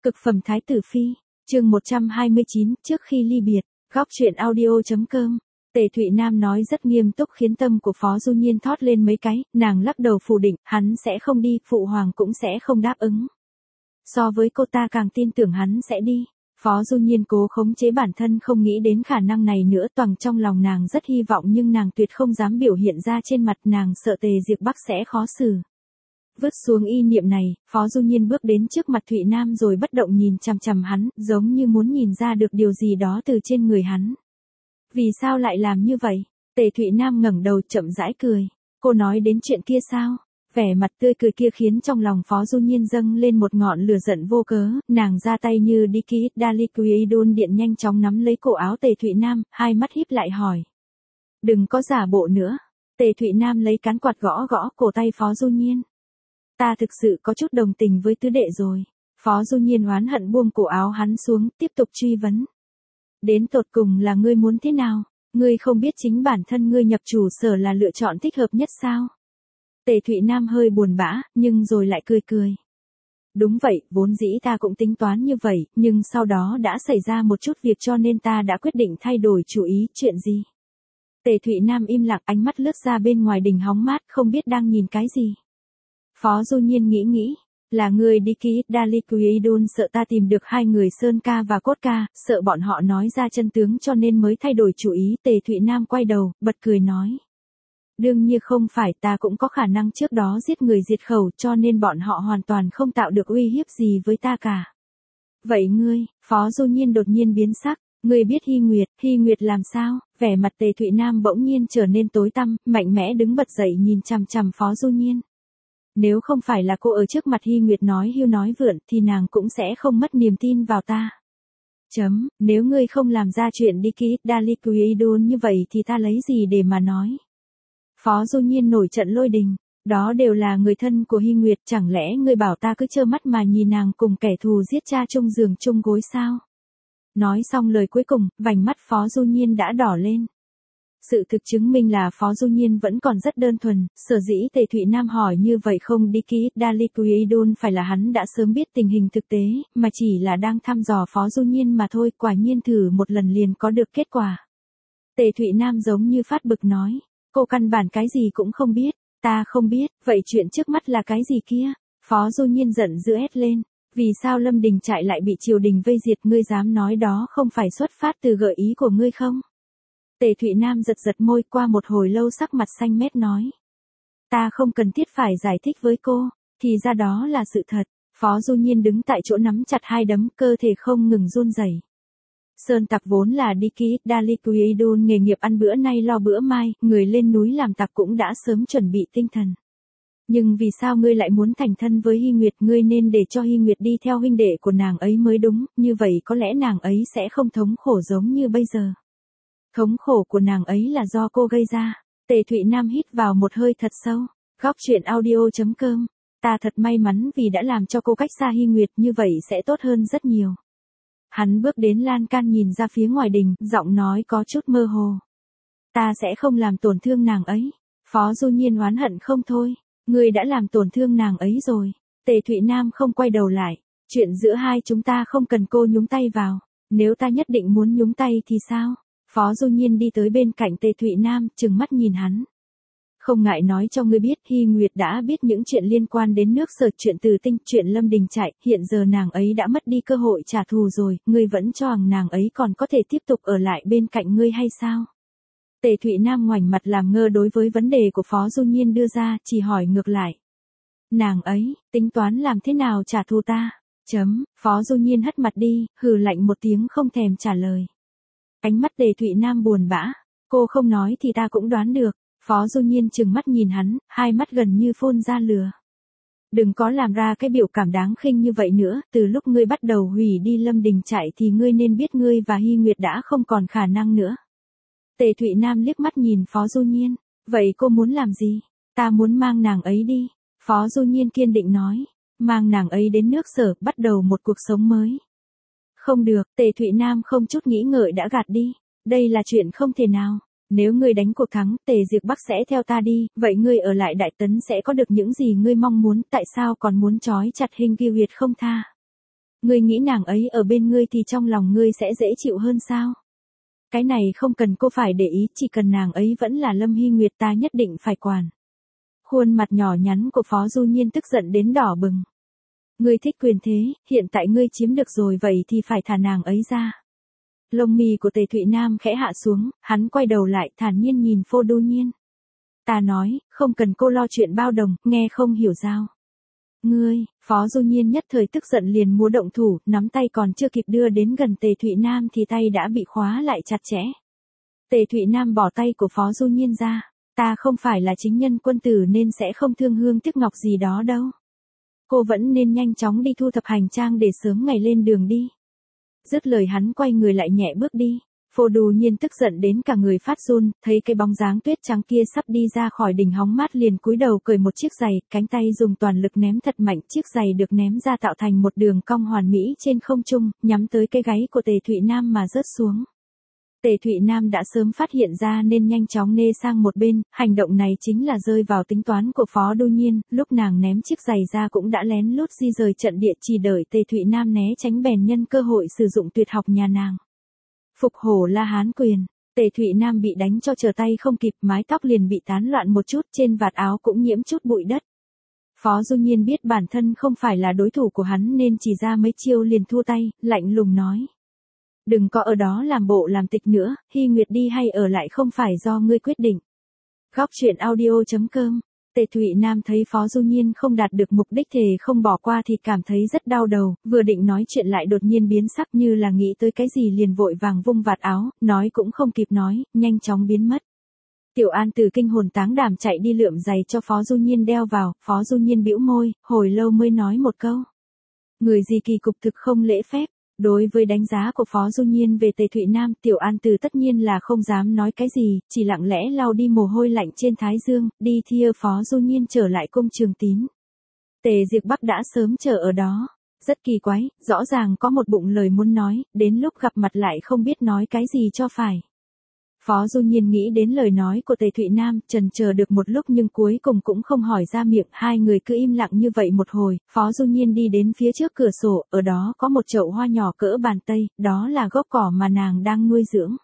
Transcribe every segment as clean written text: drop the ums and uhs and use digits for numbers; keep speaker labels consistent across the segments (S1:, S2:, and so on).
S1: Cực phẩm thái tử phi, chương 129, trước khi ly biệt, góc truyện audio.com. Tề Thụy Nam nói rất nghiêm túc khiến tâm của Phó Du Nhiên thót lên mấy cái, nàng lắc đầu phủ định, hắn sẽ không đi, phụ hoàng cũng sẽ không đáp ứng. So với cô ta càng tin tưởng hắn sẽ đi. Phó Du Nhiên cố khống chế bản thân không nghĩ đến khả năng này nữa, toàn trong lòng nàng rất hy vọng nhưng nàng tuyệt không dám biểu hiện ra trên mặt, nàng sợ Tề Diệp Bắc sẽ khó xử. Vứt xuống ý niệm này, Phó Du Nhiên bước đến trước mặt Thụy Nam rồi bất động nhìn chằm chằm hắn, giống như muốn nhìn ra được điều gì đó từ trên người hắn. Vì sao lại làm như vậy? Tề Thụy Nam ngẩng đầu chậm rãi cười. Cô nói đến chuyện kia sao? Vẻ mặt tươi cười kia khiến trong lòng Phó Du Nhiên dâng lên một ngọn lửa giận vô cớ, nàng ra tay như đi ký Daliquidon điện nhanh chóng nắm lấy cổ áo Tề Thụy Nam, hai mắt híp lại hỏi. Đừng có giả bộ nữa. Tề Thụy Nam lấy cán quạt gõ gõ cổ tay Phó Du Nhiên. Ta thực sự có chút đồng tình với tứ đệ rồi. Phó Du Nhiên oán hận buông cổ áo hắn xuống, tiếp tục truy vấn. Đến tột cùng là ngươi muốn thế nào? Ngươi không biết chính bản thân ngươi nhập chủ sở là lựa chọn thích hợp nhất sao? Tề Thụy Nam hơi buồn bã, nhưng rồi lại cười cười. Đúng vậy, vốn dĩ ta cũng tính toán như vậy, nhưng sau đó đã xảy ra một chút việc cho nên ta đã quyết định thay đổi chủ ý. Chuyện gì? Tề Thụy Nam im lặng, ánh mắt lướt ra bên ngoài đình hóng mát, không biết đang nhìn cái gì. Phó Du Nhiên nghĩ, là người đi ký Daliquidon sợ ta tìm được hai người Sơn Ca và Cốt Ca, sợ bọn họ nói ra chân tướng cho nên mới thay đổi chủ ý. Tề Thụy Nam quay đầu, bật cười nói. Đương nhiên không phải, ta cũng có khả năng trước đó giết người diệt khẩu cho nên bọn họ hoàn toàn không tạo được uy hiếp gì với ta cả. Vậy ngươi, Phó Du Nhiên đột nhiên biến sắc, ngươi biết Hy Nguyệt làm sao? Vẻ mặt Tề Thụy Nam bỗng nhiên trở nên tối tăm, mạnh mẽ đứng bật dậy nhìn chằm chằm Phó Du Nhiên. Nếu không phải là cô ở trước mặt Hy Nguyệt nói hưu nói vượn thì nàng cũng sẽ không mất niềm tin vào ta. Nếu ngươi không làm ra chuyện đi ký Daliquidon như vậy thì ta lấy gì để mà nói? Phó Du Nhiên nổi trận lôi đình, đó đều là người thân của Hy Nguyệt, chẳng lẽ ngươi bảo ta cứ trơ mắt mà nhìn nàng cùng kẻ thù giết cha chung giường chung gối sao? Nói xong lời cuối cùng, vành mắt Phó Du Nhiên đã đỏ lên. Sự thực chứng minh là Phó Du Nhiên vẫn còn rất đơn thuần, sở dĩ Tề Thụy Nam hỏi như vậy không đi ký Daliquidon phải là hắn đã sớm biết tình hình thực tế, mà chỉ là đang thăm dò Phó Du Nhiên mà thôi, quả nhiên thử một lần liền có được kết quả. Tề Thụy Nam giống như phát bực nói, cô căn bản cái gì cũng không biết, ta không biết, vậy chuyện trước mắt là cái gì kia? Phó Du Nhiên giận dữ hét lên, vì sao Lâm Đình Trại lại bị triều đình vây diệt, ngươi dám nói đó không phải xuất phát từ gợi ý của ngươi không? Tề Thụy Nam giật giật môi, qua một hồi lâu sắc mặt xanh mét nói. Ta không cần thiết phải giải thích với cô, thì ra đó là sự thật. Phó Du Nhiên đứng tại chỗ nắm chặt hai đấm, cơ thể không ngừng run rẩy. Sơn tặc vốn là đi ký Daliquidon nghề nghiệp ăn bữa nay lo bữa mai, người lên núi làm tặc cũng đã sớm chuẩn bị tinh thần. Nhưng vì sao ngươi lại muốn thành thân với Hy Nguyệt? Ngươi nên để cho Hy Nguyệt đi theo huynh đệ của nàng ấy mới đúng, như vậy có lẽ nàng ấy sẽ không thống khổ giống như bây giờ. Thống khổ của nàng ấy là do cô gây ra. Tề Thụy Nam hít vào một hơi thật sâu. Góc truyện audio.com. Ta thật may mắn vì đã làm cho cô cách xa Hy Nguyệt, như vậy sẽ tốt hơn rất nhiều. Hắn bước đến lan can nhìn ra phía ngoài đình, giọng nói có chút mơ hồ. Ta sẽ không làm tổn thương nàng ấy. Phó Du Nhiên oán hận không thôi. Ngươi đã làm tổn thương nàng ấy rồi. Tề Thụy Nam không quay đầu lại. Chuyện giữa hai chúng ta không cần cô nhúng tay vào. Nếu ta nhất định muốn nhúng tay thì sao? Phó Du Nhiên đi tới bên cạnh Tề Thụy Nam, trừng mắt nhìn hắn. Không ngại nói cho ngươi biết, Hy Nguyệt đã biết những chuyện liên quan đến nước Sở, chuyện Từ Tinh, chuyện Lâm Đình Trại, hiện giờ nàng ấy đã mất đi cơ hội trả thù rồi, ngươi vẫn cho rằng nàng ấy còn có thể tiếp tục ở lại bên cạnh ngươi hay sao? Tề Thụy Nam ngoảnh mặt làm ngơ đối với vấn đề của Phó Du Nhiên đưa ra, chỉ hỏi ngược lại. Nàng ấy, tính toán làm thế nào trả thù ta? Phó Du Nhiên hất mặt đi, hừ lạnh một tiếng không thèm trả lời. Ánh mắt Tề Thụy Nam buồn bã, cô không nói thì ta cũng đoán được. Phó Du Nhiên trừng mắt nhìn hắn, hai mắt gần như phun ra lửa. Đừng có làm ra cái biểu cảm đáng khinh như vậy nữa, từ lúc ngươi bắt đầu hủy đi Lâm Đình Trại thì ngươi nên biết ngươi và Hy Nguyệt đã không còn khả năng nữa. Tề Thụy Nam liếc mắt nhìn Phó Du Nhiên, vậy cô muốn làm gì? Ta muốn mang nàng ấy đi. Phó Du Nhiên kiên định nói, mang nàng ấy đến nước Sở, bắt đầu một cuộc sống mới. Không được, Tề Thụy Nam không chút nghĩ ngợi đã gạt đi. Đây là chuyện không thể nào. Nếu ngươi đánh cuộc thắng, Tề Diệp Bắc sẽ theo ta đi, vậy ngươi ở lại Đại Tấn sẽ có được những gì ngươi mong muốn, tại sao còn muốn trói chặt Hình Kiều Huyệt không tha? Ngươi nghĩ nàng ấy ở bên ngươi thì trong lòng ngươi sẽ dễ chịu hơn sao? Cái này không cần cô phải để ý, chỉ cần nàng ấy vẫn là Lâm Hy Nguyệt ta nhất định phải quản. Khuôn mặt nhỏ nhắn của Phó Du Nhiên tức giận đến đỏ bừng. Ngươi thích quyền thế, hiện tại ngươi chiếm được rồi vậy thì phải thả nàng ấy ra. Lông mi của Tề Thụy Nam khẽ hạ xuống, hắn quay đầu lại thản nhiên nhìn Phó Du Nhiên. Ta nói, không cần cô lo chuyện bao đồng, nghe không hiểu sao. Ngươi, Phó Du Nhiên nhất thời tức giận liền múa động thủ, nắm tay còn chưa kịp đưa đến gần Tề Thụy Nam thì tay đã bị khóa lại chặt chẽ. Tề Thụy Nam bỏ tay của Phó Du Nhiên ra, ta không phải là chính nhân quân tử nên sẽ không thương hương tiếc ngọc gì đó đâu. Cô vẫn nên nhanh chóng đi thu thập hành trang để sớm ngày lên đường đi. Dứt lời hắn quay người lại nhẹ bước đi. Phó Du Nhiên tức giận đến cả người phát run, thấy cái bóng dáng tuyết trắng kia sắp đi ra khỏi đỉnh hóng mát liền cúi đầu cởi một chiếc giày, cánh tay dùng toàn lực ném thật mạnh, chiếc giày được ném ra tạo thành một đường cong hoàn mỹ trên không trung, nhắm tới cái gáy của Tề Thụy Nam mà rớt xuống. Tề Thụy Nam đã sớm phát hiện ra nên nhanh chóng nê sang một bên, hành động này chính là rơi vào tính toán của Phó Du Nhiên, lúc nàng ném chiếc giày ra cũng đã lén lút di rời trận địa chỉ đợi Tề Thụy Nam né tránh bèn nhân cơ hội sử dụng tuyệt học nhà nàng. Phục hổ La Hán quyền, Tề Thụy Nam bị đánh cho trở tay không kịp, mái tóc liền bị tán loạn một chút, trên vạt áo cũng nhiễm chút bụi đất. Phó Du Nhiên biết bản thân không phải là đối thủ của hắn nên chỉ ra mấy chiêu liền thua tay, lạnh lùng nói. Đừng có ở đó làm bộ làm tịch nữa, Hy Nguyệt đi hay ở lại không phải do ngươi quyết định. Góc truyện audio.com. Tề Thụy Nam thấy Phó Du Nhiên không đạt được mục đích thề không bỏ qua thì cảm thấy rất đau đầu, vừa định nói chuyện lại đột nhiên biến sắc như là nghĩ tới cái gì liền vội vàng vung vạt áo, nói cũng không kịp nói, nhanh chóng biến mất. Tiểu An từ kinh hồn táng đảm chạy đi lượm giày cho Phó Du Nhiên đeo vào, Phó Du Nhiên bĩu môi, hồi lâu mới nói một câu. Người gì kỳ cục thực không lễ phép. Đối với đánh giá của Phó Du Nhiên về Tề Thụy Nam, Tiểu An Từ tất nhiên là không dám nói cái gì, chỉ lặng lẽ lau đi mồ hôi lạnh trên thái dương, đi thia Phó Du Nhiên trở lại cung Trường Tín. Tề Diệp Bắc đã sớm chờ ở đó. Rất kỳ quái, rõ ràng có một bụng lời muốn nói, đến lúc gặp mặt lại không biết nói cái gì cho phải. Phó Du Nhiên nghĩ đến lời nói của Tề Thụy Nam, chần chờ được một lúc nhưng cuối cùng cũng không hỏi ra miệng, hai người cứ im lặng như vậy một hồi, Phó Du Nhiên đi đến phía trước cửa sổ, ở đó có một chậu hoa nhỏ cỡ bàn tay, đó là gốc cỏ mà nàng đang nuôi dưỡng.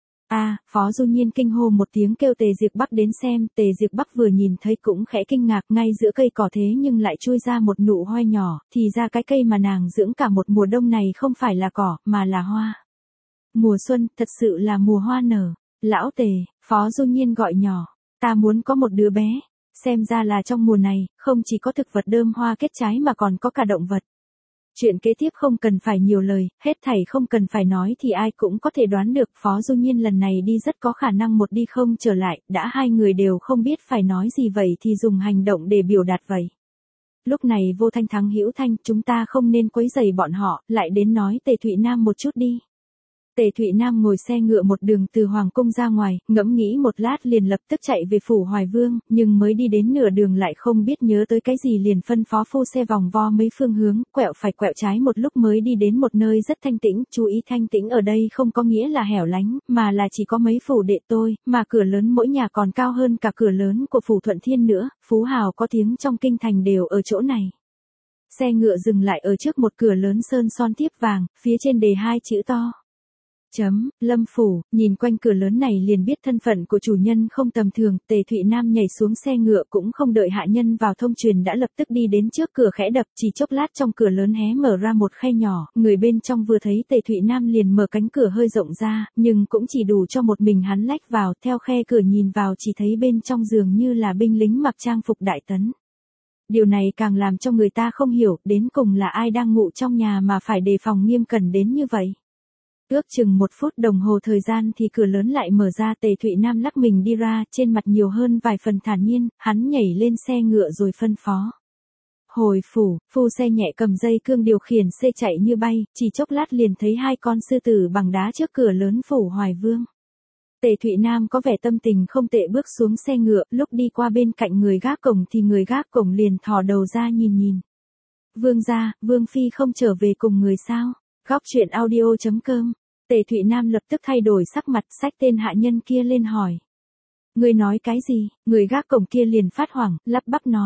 S1: Phó Du Nhiên kinh hô một tiếng kêu Tề Diệp Bắc đến xem, Tề Diệp Bắc vừa nhìn thấy cũng khẽ kinh ngạc, ngay giữa cây cỏ thế nhưng lại chui ra một nụ hoa nhỏ, thì ra cái cây mà nàng dưỡng cả một mùa đông này không phải là cỏ, mà là hoa. Mùa xuân, thật sự là mùa hoa nở. Lão Tề, Phó Du Nhiên gọi nhỏ, ta muốn có một đứa bé, xem ra là trong mùa này, không chỉ có thực vật đơm hoa kết trái mà còn có cả động vật. Chuyện kế tiếp không cần phải nhiều lời, hết thảy không cần phải nói thì ai cũng có thể đoán được Phó Du Nhiên lần này đi rất có khả năng một đi không trở lại, đã hai người đều không biết phải nói gì vậy thì dùng hành động để biểu đạt vậy. Lúc này Vô Thanh Thắng Hữu Thanh, chúng ta không nên quấy rầy bọn họ, lại đến nói Tề Thụy Nam một chút đi. Tề Thụy Nam ngồi xe ngựa một đường từ Hoàng Cung ra ngoài, ngẫm nghĩ một lát liền lập tức chạy về phủ Hoài Vương, nhưng mới đi đến nửa đường lại không biết nhớ tới cái gì liền phân phó phu xe vòng vo mấy phương hướng, quẹo phải quẹo trái một lúc mới đi đến một nơi rất thanh tĩnh, chú ý thanh tĩnh ở đây không có nghĩa là hẻo lánh, mà là chỉ có mấy phủ đệ tôi, mà cửa lớn mỗi nhà còn cao hơn cả cửa lớn của phủ Thuận Thiên nữa, phú hào có tiếng trong kinh thành đều ở chỗ này. Xe ngựa dừng lại ở trước một cửa lớn sơn son thiếp vàng, phía trên đề hai chữ to. Lâm phủ, nhìn quanh cửa lớn này liền biết thân phận của chủ nhân không tầm thường, Tề Thụy Nam nhảy xuống xe ngựa cũng không đợi hạ nhân vào thông truyền đã lập tức đi đến trước cửa khẽ đập, chỉ chốc lát trong cửa lớn hé mở ra một khe nhỏ, người bên trong vừa thấy Tề Thụy Nam liền mở cánh cửa hơi rộng ra, nhưng cũng chỉ đủ cho một mình hắn lách vào, theo khe cửa nhìn vào chỉ thấy bên trong giường như là binh lính mặc trang phục đại tấn. Điều này càng làm cho người ta không hiểu, đến cùng là ai đang ngủ trong nhà mà phải đề phòng nghiêm cẩn đến như vậy. Ước chừng 1 phút đồng hồ thời gian thì cửa lớn lại mở ra, Tề Thụy Nam lắc mình đi ra, trên mặt nhiều hơn vài phần thản nhiên, hắn nhảy lên xe ngựa rồi phân phó. Hồi phủ, phu xe nhẹ cầm dây cương điều khiển xe chạy như bay, chỉ chốc lát liền thấy 2 con sư tử bằng đá trước cửa lớn phủ Hoài Vương. Tề Thụy Nam có vẻ tâm tình không tệ bước xuống xe ngựa, lúc đi qua bên cạnh người gác cổng thì người gác cổng liền thò đầu ra nhìn. Vương gia, Vương Phi không trở về cùng người sao? Góc truyện audio.com. Tề Thụy Nam lập tức thay đổi sắc mặt, xách tên hạ nhân kia lên hỏi. Người nói cái gì? Người gác cổng kia liền phát hoảng, lắp bắp nói.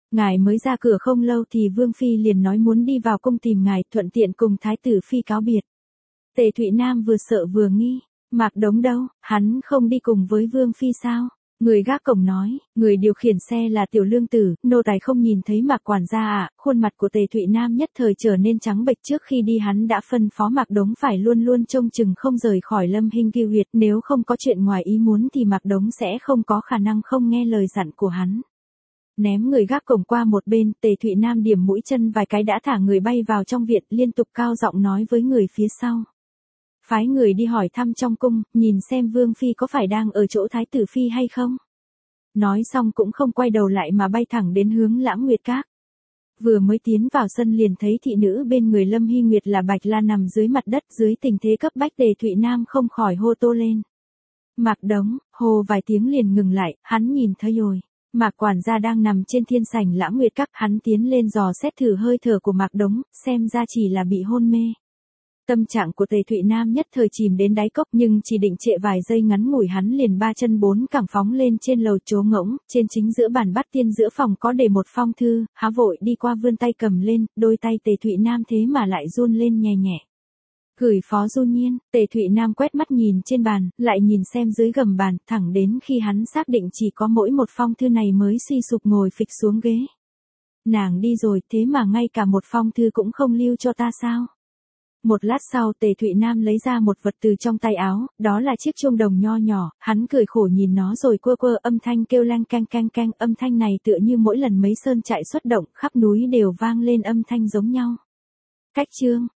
S1: Ngài mới ra cửa không lâu thì Vương Phi liền nói muốn đi vào cung tìm ngài, thuận tiện cùng Thái tử Phi cáo biệt. Tề Thụy Nam vừa sợ vừa nghi, Mạc Đống đâu, hắn không đi cùng với Vương Phi sao? Người gác cổng nói, người điều khiển xe là Tiểu Lương Tử, nô tài không nhìn thấy Mạc quản gia ạ. Khuôn mặt của Tề Thụy Nam nhất thời trở nên trắng bệch. Trước khi đi hắn đã phân phó Mạc Đống phải luôn luôn trông chừng không rời khỏi Lâm Hinh Kiêu Huyệt, nếu không có chuyện ngoài ý muốn thì Mạc Đống sẽ không có khả năng không nghe lời dặn của hắn. Ném người gác cổng qua một bên, Tề Thụy Nam điểm mũi chân vài cái đã thả người bay vào trong viện, liên tục cao giọng nói với người phía sau. Phái người đi hỏi thăm trong cung, nhìn xem Vương Phi có phải đang ở chỗ Thái tử Phi hay không. Nói xong cũng không quay đầu lại mà bay thẳng đến hướng Lãng Nguyệt Các. Vừa mới tiến vào sân liền thấy thị nữ bên người Lâm Hy Nguyệt là Bạch La nằm dưới mặt đất, dưới tình thế cấp bách Tề Thụy Nam không khỏi hô to lên. Mạc Đống, hô vài tiếng liền ngừng lại, hắn nhìn thấy rồi. Mạc quản gia đang nằm trên thiên sảnh Lãng Nguyệt Các, hắn tiến lên dò xét thử hơi thở của Mạc Đống, xem ra chỉ là bị hôn mê. Tâm trạng của Tề Thụy Nam nhất thời chìm đến đáy cốc, nhưng chỉ định trệ vài giây ngắn ngủi hắn liền ba chân bốn cẳng phóng lên trên lầu trố ngỗng, trên chính giữa bàn bát tiên giữa phòng có để một phong thư, há vội đi qua vươn tay cầm lên, đôi tay Tề Thụy Nam thế mà lại run lên nhẹ nhẹ. Gửi Phó Du Nhiên. Tề Thụy Nam quét mắt nhìn trên bàn, lại nhìn xem dưới gầm bàn, thẳng đến khi hắn xác định chỉ có mỗi một phong thư này mới suy sụp ngồi phịch xuống ghế. Nàng đi rồi, thế mà ngay cả một phong thư cũng không lưu cho ta sao? Một lát sau Tề Thụy Nam lấy ra một vật từ trong tay áo, đó là chiếc chuông đồng nho nhỏ, hắn cười khổ nhìn nó rồi quơ quơ, âm thanh kêu leng canh canh canh, âm thanh này tựa như mỗi lần mấy sơn trại xuất động, khắp núi đều vang lên âm thanh giống nhau. Cách chương